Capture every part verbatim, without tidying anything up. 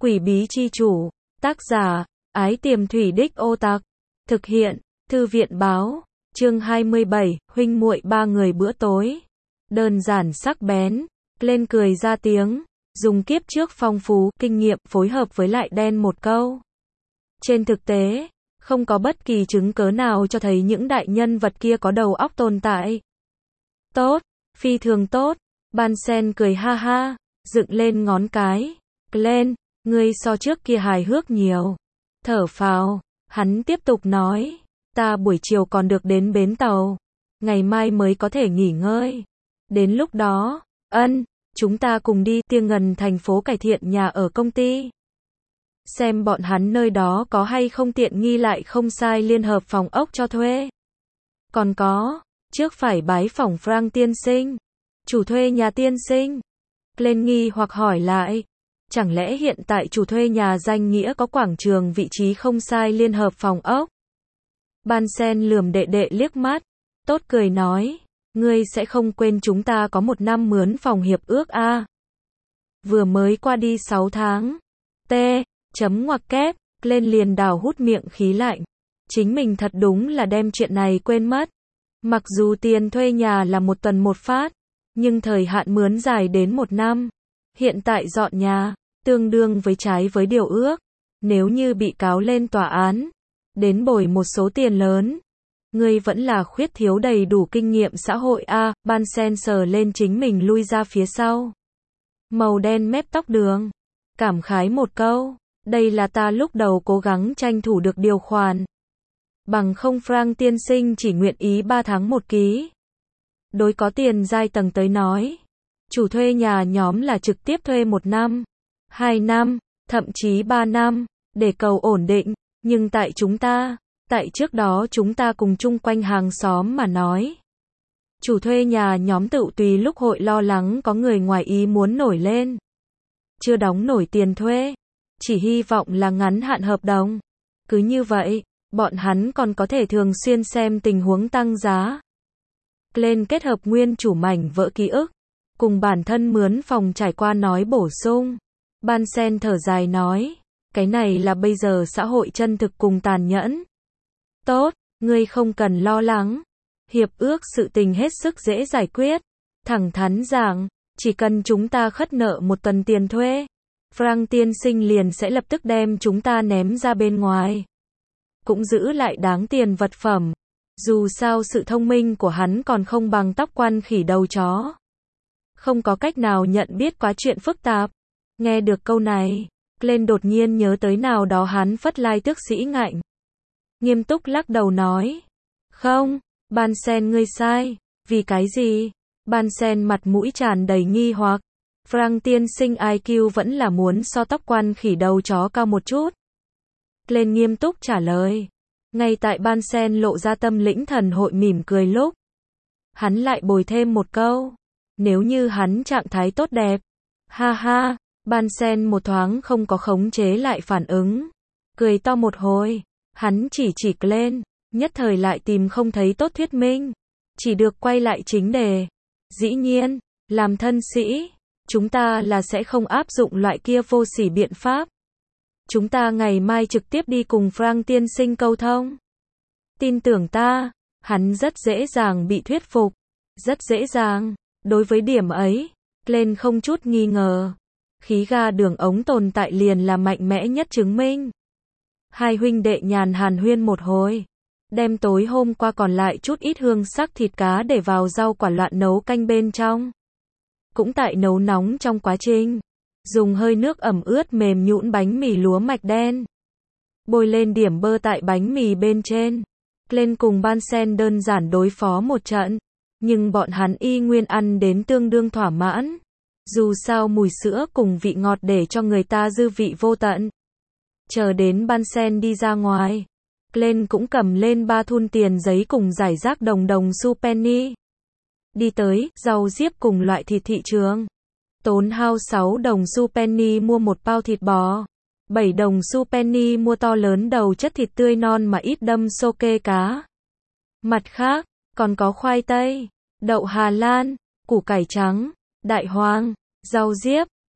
Quỷ bí chi chủ, tác giả, Ái Tiềm Thủy Đích Ô Tặc, thực hiện, Thư viện báo, chương hai mươi bảy, huynh muội ba người bữa tối. Đơn giản sắc bén, lên cười ra tiếng, dùng kiếp trước phong phú, kinh nghiệm, phối hợp với lại đen một câu. Trên thực tế, không có bất kỳ chứng cớ nào cho thấy những đại nhân vật kia có đầu óc tồn tại. Tốt, phi thường tốt, Ban Sen cười ha ha, dựng lên ngón cái. Lên, ngươi so trước kia hài hước nhiều. Thở phào, hắn tiếp tục nói, ta buổi chiều còn được đến bến tàu, ngày mai mới có thể nghỉ ngơi. Đến lúc đó, ân, chúng ta cùng đi Tiêng Ngần thành phố cải thiện nhà ở công ty. Xem bọn hắn nơi đó có hay không tiện nghi lại không sai liên hợp phòng ốc cho thuê. Còn có, trước phải bái phỏng Frank tiên sinh, chủ thuê nhà tiên sinh. Lên nghi hoặc hỏi lại, chẳng lẽ hiện tại chủ thuê nhà danh nghĩa có quảng trường vị trí không sai liên hợp phòng ốc? Ban Sen lườm đệ đệ liếc mắt, tốt cười nói, ngươi sẽ không quên chúng ta có một năm mướn phòng hiệp ước a? Vừa mới qua đi sáu tháng. T, chấm ngoặc kép, lên liền đào hút miệng khí lạnh. Chính mình thật đúng là đem chuyện này quên mất. Mặc dù tiền thuê nhà là một tuần một phát, nhưng thời hạn mướn dài đến một năm. Hiện tại dọn nhà, tương đương với trái với điều ước. Nếu như bị cáo lên tòa án, đến bồi một số tiền lớn, ngươi vẫn là khuyết thiếu đầy đủ kinh nghiệm xã hội a. À, Ban Sen sờ lên chính mình lui ra phía sau. Màu đen mép tóc đường, cảm khái một câu, đây là ta lúc đầu cố gắng tranh thủ được điều khoản. Bằng không Frank tiên sinh chỉ nguyện ý ba tháng một ký. Đối có tiền giai tầng tới nói, chủ thuê nhà nhóm là trực tiếp thuê một năm, hai năm, thậm chí ba năm, để cầu ổn định. Nhưng tại chúng ta, tại trước đó chúng ta cùng chung quanh hàng xóm mà nói. Chủ thuê nhà nhóm tự tùy lúc hội lo lắng có người ngoài ý muốn nổi lên. Chưa đóng nổi tiền thuê, chỉ hy vọng là ngắn hạn hợp đồng. Cứ như vậy, bọn hắn còn có thể thường xuyên xem tình huống tăng giá. Lên kết hợp nguyên chủ mảnh vỡ ký ức, cùng bản thân mướn phòng trải qua nói bổ sung. Ban Sen thở dài nói, cái này là bây giờ xã hội chân thực cùng tàn nhẫn. Tốt, ngươi không cần lo lắng. Hiệp ước sự tình hết sức dễ giải quyết. Thẳng thắn giảng, chỉ cần chúng ta khất nợ một tuần tiền thuê, Frank tiên sinh liền sẽ lập tức đem chúng ta ném ra bên ngoài. Cũng giữ lại đáng tiền vật phẩm. Dù sao sự thông minh của hắn còn không bằng tóc quan khỉ đầu chó. Không có cách nào nhận biết quá chuyện phức tạp. Nghe được câu này, lên đột nhiên nhớ tới nào đó hắn phất lai tước sĩ ngạnh. Nghiêm túc lắc đầu nói. Không, Ban Sen ngươi sai. Vì cái gì? Ban Sen mặt mũi tràn đầy nghi hoặc. Frank tiên sinh i kiu vẫn là muốn so tóc quan khỉ đầu chó cao một chút. Lên nghiêm túc trả lời. Ngay tại Ban Sen lộ ra tâm lĩnh thần hội mỉm cười lúc, hắn lại bồi thêm một câu. Nếu như hắn trạng thái tốt đẹp. Ha ha, Ban Sen một thoáng không có khống chế lại phản ứng. Cười to một hồi, hắn chỉ chỉ lên, nhất thời lại tìm không thấy tốt thuyết minh. Chỉ được quay lại chính đề. Dĩ nhiên, làm thân sĩ, chúng ta là sẽ không áp dụng loại kia vô sỉ biện pháp. Chúng ta ngày mai trực tiếp đi cùng Frank tiên sinh câu thông. Tin tưởng ta, hắn rất dễ dàng bị thuyết phục. Rất dễ dàng. Đối với điểm ấy, lên không chút nghi ngờ. Khí ga đường ống tồn tại liền là mạnh mẽ nhất chứng minh. Hai huynh đệ nhàn hàn huyên một hồi. Đem tối hôm qua còn lại chút ít hương sắc thịt cá để vào rau quả loạn nấu canh bên trong. Cũng tại nấu nóng trong quá trình. Dùng hơi nước ẩm ướt mềm nhũn bánh mì lúa mạch đen. Bôi lên điểm bơ tại bánh mì bên trên. Lên cùng Ban Sen đơn giản đối phó một trận. Nhưng bọn hắn y nguyên ăn đến tương đương thỏa mãn. Dù sao mùi sữa cùng vị ngọt để cho người ta dư vị vô tận. Chờ đến Ban Sen đi ra ngoài. Lên cũng cầm lên ba thun tiền giấy cùng giải rác đồng đồng xu penny. Đi tới, rau diếp cùng loại thịt thị trường. Tốn hao sáu đồng xu penny mua một bao thịt bò. bảy đồng xu penny mua to lớn đầu chất thịt tươi non mà ít đâm xô kê cá. Mặt khác, còn có khoai tây, đậu Hà Lan, củ cải trắng, đại hoang, rau diếp,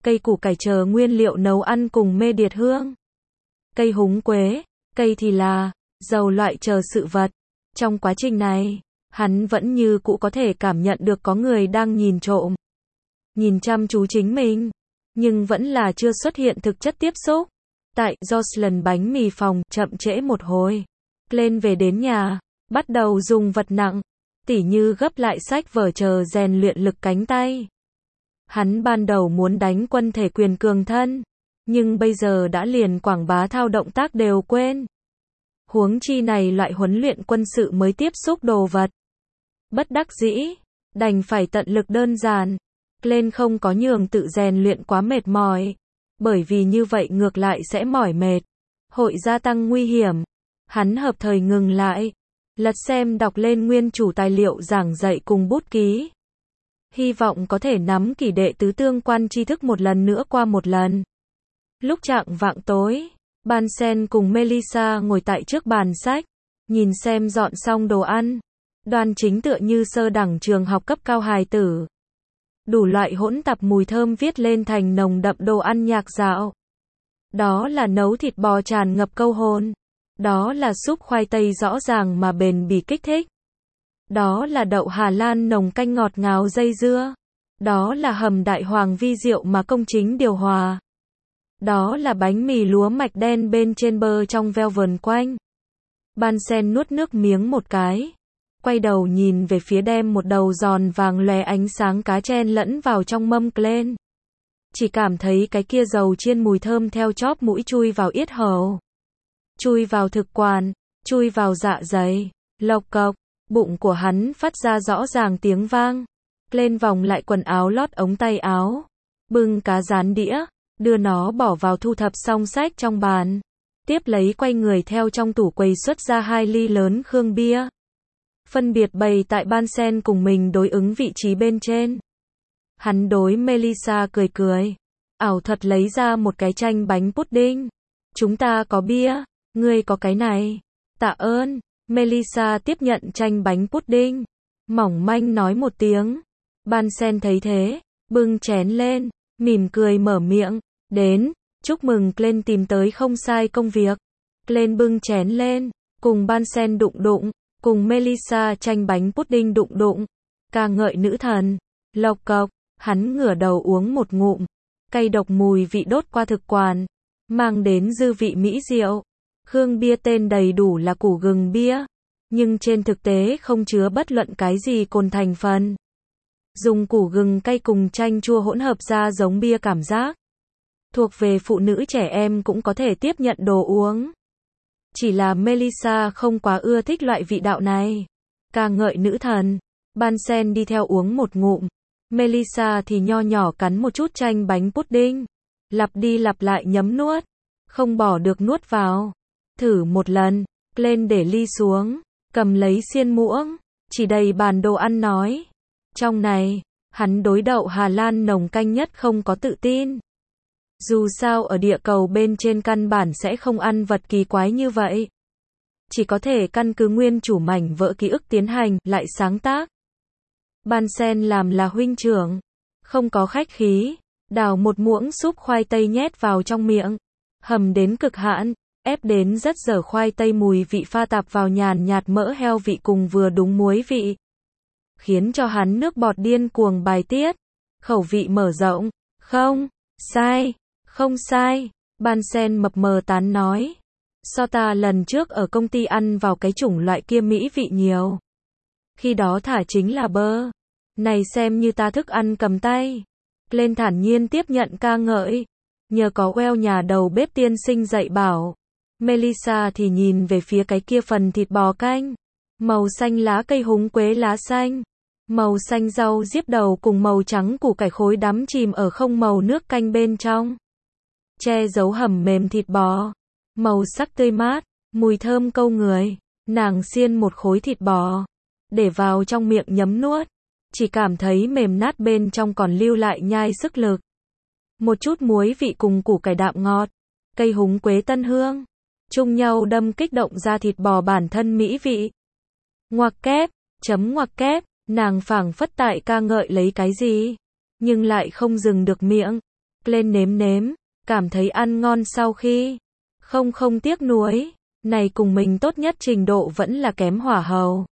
cây củ cải chờ nguyên liệu nấu ăn cùng mê điệt hương, cây húng quế, cây thì là, dầu loại chờ sự vật. Trong quá trình này, hắn vẫn như cũ có thể cảm nhận được có người đang nhìn trộm, nhìn chăm chú chính mình, nhưng vẫn là chưa xuất hiện thực chất tiếp xúc. Tại Jocelyn bánh mì phòng, chậm trễ một hồi. Lên về đến nhà, bắt đầu dùng vật nặng, tỉ như gấp lại sách vở chờ rèn luyện lực cánh tay. Hắn ban đầu muốn đánh quân thể quyền cường thân, nhưng bây giờ đã liền quảng bá thao động tác đều quên. Huống chi này loại huấn luyện quân sự mới tiếp xúc đồ vật. Bất đắc dĩ, đành phải tận lực đơn giản. Lên không có nhường tự rèn luyện quá mệt mỏi, bởi vì như vậy ngược lại sẽ mỏi mệt, hội gia tăng nguy hiểm. Hắn hợp thời ngừng lại, lật xem đọc lên nguyên chủ tài liệu giảng dạy cùng bút ký. Hy vọng có thể nắm kỷ đệ tứ tương quan tri thức một lần nữa qua một lần. Lúc chạng vạng tối, Bunsen cùng Melissa ngồi tại trước bàn sách, nhìn xem dọn xong đồ ăn, đoan chính tựa như sơ đẳng trường học cấp cao hài tử. Đủ loại hỗn tạp mùi thơm viết lên thành nồng đậm đồ ăn nhạc dạo. Đó là nấu thịt bò tràn ngập câu hồn. Đó là súp khoai tây rõ ràng mà bền bỉ kích thích. Đó là đậu Hà Lan nồng canh ngọt ngào dây dưa. Đó là hầm đại hoàng vi rượu mà công chính điều hòa. Đó là bánh mì lúa mạch đen bên trên bơ trong veo vờn quanh. Bunsen nuốt nước miếng một cái, quay đầu nhìn về phía đem một đầu giòn vàng lòe ánh sáng cá chen lẫn vào trong mâm lên. Chỉ cảm thấy cái kia dầu chiên mùi thơm theo chóp mũi chui vào yết hầu, chui vào thực quản, chui vào dạ dày, lộc cộc, bụng của hắn phát ra rõ ràng tiếng vang. Lên vòng lại quần áo lót ống tay áo, bưng cá rán đĩa, đưa nó bỏ vào thu thập xong sách trong bàn. Tiếp lấy quay người theo trong tủ quầy xuất ra hai ly lớn khương bia. Phân biệt bày tại Bunsen cùng mình đối ứng vị trí bên trên. Hắn đối Melissa cười cười, ảo thuật lấy ra một cái chanh bánh pudding. Chúng ta có bia, ngươi có cái này. Tạ ơn. Melissa tiếp nhận chanh bánh pudding, mỏng manh nói một tiếng. Bunsen thấy thế, bưng chén lên, mỉm cười mở miệng, đến, chúc mừng Glenn tìm tới không sai công việc. Glenn bưng chén lên, cùng Bunsen đụng đụng, cùng Melissa chanh bánh pudding đụng đụng, ca ngợi nữ thần. Lộc cộc, hắn ngửa đầu uống một ngụm, cay độc mùi vị đốt qua thực quản, mang đến dư vị mỹ diệu. Khương bia tên đầy đủ là củ gừng bia, nhưng trên thực tế không chứa bất luận cái gì cồn thành phần. Dùng củ gừng cay cùng chanh chua hỗn hợp ra giống bia cảm giác. Thuộc về phụ nữ trẻ em cũng có thể tiếp nhận đồ uống. Chỉ là Melissa không quá ưa thích loại vị đạo này. Ca ngợi nữ thần. Bunsen đi theo uống một ngụm. Melissa thì nho nhỏ cắn một chút chanh bánh pudding. Lặp đi lặp lại nhấm nuốt. Không bỏ được nuốt vào. Thử một lần. Lên để ly xuống. Cầm lấy xiên muỗng. Chỉ đầy bàn đồ ăn nói. Trong này, hắn đối đậu Hà Lan nồng canh nhất không có tự tin. Dù sao ở địa cầu bên trên căn bản sẽ không ăn vật kỳ quái như vậy. Chỉ có thể căn cứ nguyên chủ mảnh vỡ ký ức tiến hành, lại sáng tác. Bunsen làm là huynh trưởng. Không có khách khí. Đào một muỗng súp khoai tây nhét vào trong miệng. Hầm đến cực hạn. Ép đến rất dở khoai tây mùi vị pha tạp vào nhàn nhạt mỡ heo vị cùng vừa đúng muối vị. Khiến cho hắn nước bọt điên cuồng bài tiết. Khẩu vị mở rộng. Không, sai, không sai. Bunsen mập mờ tán nói. So ta lần trước ở công ty ăn vào cái chủng loại kia mỹ vị nhiều. Khi đó thả chính là bơ. Này xem như ta thức ăn cầm tay. Lên thản nhiên tiếp nhận ca ngợi. Nhờ có Well nhà đầu bếp tiên sinh dạy bảo. Melissa thì nhìn về phía cái kia phần thịt bò canh. Màu xanh lá cây húng quế lá xanh. Màu xanh rau diếp đầu cùng màu trắng củ cải khối đắm chìm ở không màu nước canh bên trong. Che giấu hầm mềm thịt bò. Màu sắc tươi mát, mùi thơm câu người. Nàng xiên một khối thịt bò. Để vào trong miệng nhấm nuốt. Chỉ cảm thấy mềm nát bên trong còn lưu lại nhai sức lực. Một chút muối vị cùng củ cải đạm ngọt. Cây húng quế tân hương. Chung nhau đâm kích động ra thịt bò bản thân mỹ vị. Ngoặc kép, chấm ngoặc kép. Nàng phảng phất tại ca ngợi lấy cái gì, nhưng lại không dừng được miệng. Lên nếm nếm, cảm thấy ăn ngon sau khi. Không không tiếc nuối, này cùng mình tốt nhất trình độ vẫn là kém hỏa hầu.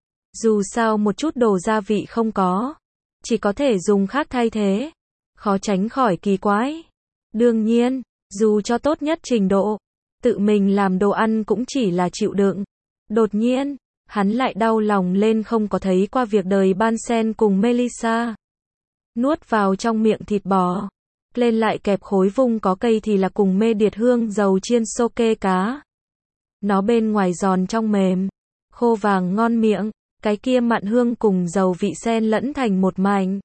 Dù sao một chút đồ gia vị không có, chỉ có thể dùng khác thay thế. Khó tránh khỏi kỳ quái. Đương nhiên, dù cho tốt nhất trình độ, tự mình làm đồ ăn cũng chỉ là chịu đựng. Đột nhiên, hắn lại đau lòng lên không có thấy qua việc đời Bunsen cùng Melissa. Nuốt vào trong miệng thịt bò, lên lại kẹp khối vung có cây thì là cùng mê điệt hương dầu chiên soke cá. Nó bên ngoài giòn trong mềm, khô vàng ngon miệng, cái kia mặn hương cùng dầu vị xen lẫn thành một mảnh.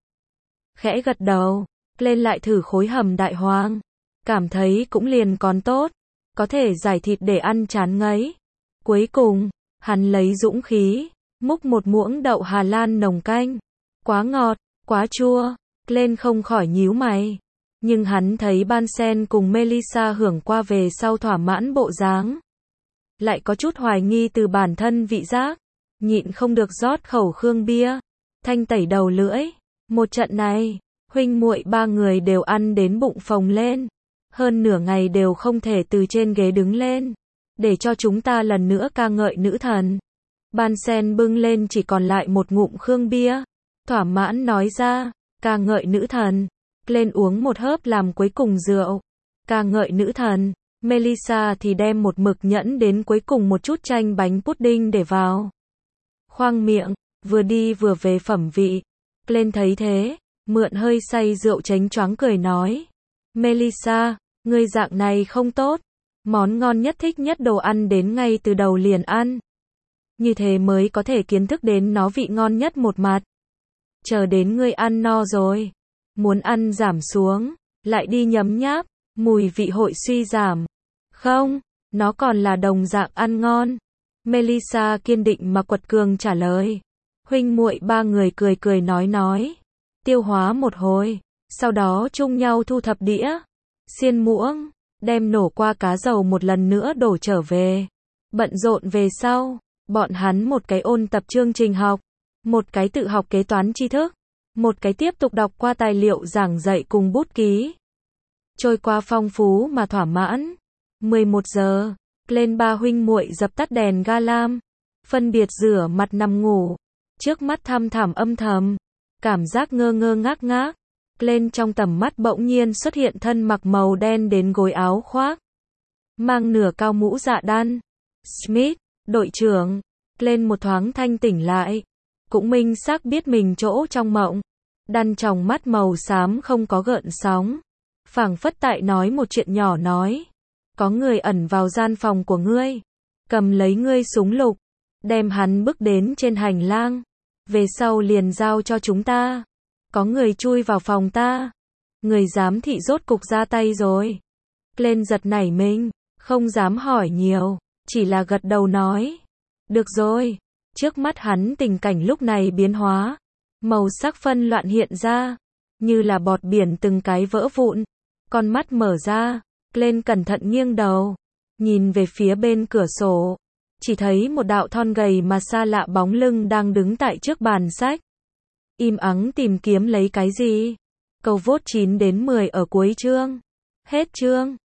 Khẽ gật đầu, lên lại thử khối hầm đại hoàng, cảm thấy cũng liền còn tốt, có thể giải thịt để ăn chán ngấy. Cuối cùng, hắn lấy dũng khí, múc một muỗng đậu Hà Lan nồng canh. Quá ngọt, quá chua, lên không khỏi nhíu mày. Nhưng hắn thấy Bunsen cùng Melissa hưởng qua về sau thỏa mãn bộ dáng. Lại có chút hoài nghi từ bản thân vị giác, nhịn không được rót khẩu khương bia, thanh tẩy đầu lưỡi. Một trận này, huynh muội ba người đều ăn đến bụng phồng lên, hơn nửa ngày đều không thể từ trên ghế đứng lên, để cho chúng ta lần nữa ca ngợi nữ thần. Bunsen bưng lên chỉ còn lại một ngụm khương bia, thỏa mãn nói ra, ca ngợi nữ thần. Lên uống một hớp làm cuối cùng rượu, ca ngợi nữ thần. Melissa thì đem một mực nhẫn đến cuối cùng một chút chanh bánh pudding để vào khoang miệng, vừa đi vừa về phẩm vị. Lên thấy thế, mượn hơi say rượu chánh choáng cười nói, Melissa, ngươi dạng này không tốt, món ngon nhất thích nhất đồ ăn đến ngay từ đầu liền ăn. Như thế mới có thể kiến thức đến nó vị ngon nhất một mặt. Chờ đến ngươi ăn no rồi, muốn ăn giảm xuống, lại đi nhấm nháp, mùi vị hội suy giảm. Không, nó còn là đồng dạng ăn ngon. Melissa kiên định mà quật cường trả lời. Huynh muội ba người cười cười nói nói, tiêu hóa một hồi, sau đó chung nhau thu thập đĩa, xiên muỗng, đem nổ qua cá dầu một lần nữa đổ trở về. Bận rộn về sau, bọn hắn một cái ôn tập chương trình học, một cái tự học kế toán tri thức, một cái tiếp tục đọc qua tài liệu giảng dạy cùng bút ký. Trôi qua phong phú mà thỏa mãn. mười một giờ, lên ba huynh muội dập tắt đèn ga lam, phân biệt rửa mặt nằm ngủ, trước mắt thăm thẳm âm thầm, cảm giác ngơ ngơ ngác ngác. Lên trong tầm mắt bỗng nhiên xuất hiện thân mặc màu đen đến gối áo khoác, mang nửa cao mũ dạ đan. Smith, đội trưởng. Lên một thoáng thanh tỉnh lại, cũng minh xác biết mình chỗ trong mộng. Đan tròng mắt màu xám không có gợn sóng, phảng phất tại nói một chuyện nhỏ nói, có người ẩn vào gian phòng của ngươi, cầm lấy ngươi súng lục, đem hắn bước đến trên hành lang, về sau liền giao cho chúng ta. Có người chui vào phòng ta, người giám thị rốt cục ra tay rồi. Lên giật nảy mình, không dám hỏi nhiều, chỉ là gật đầu nói, được rồi. Trước mắt hắn tình cảnh lúc này biến hóa, màu sắc phân loạn hiện ra, như là bọt biển từng cái vỡ vụn. Con mắt mở ra, lên cẩn thận nghiêng đầu, nhìn về phía bên cửa sổ, chỉ thấy một đạo thon gầy mà xa lạ bóng lưng đang đứng tại trước bàn sách, im ắng tìm kiếm lấy cái gì. Câu vốt chín đến mười ở cuối chương. Hết chương.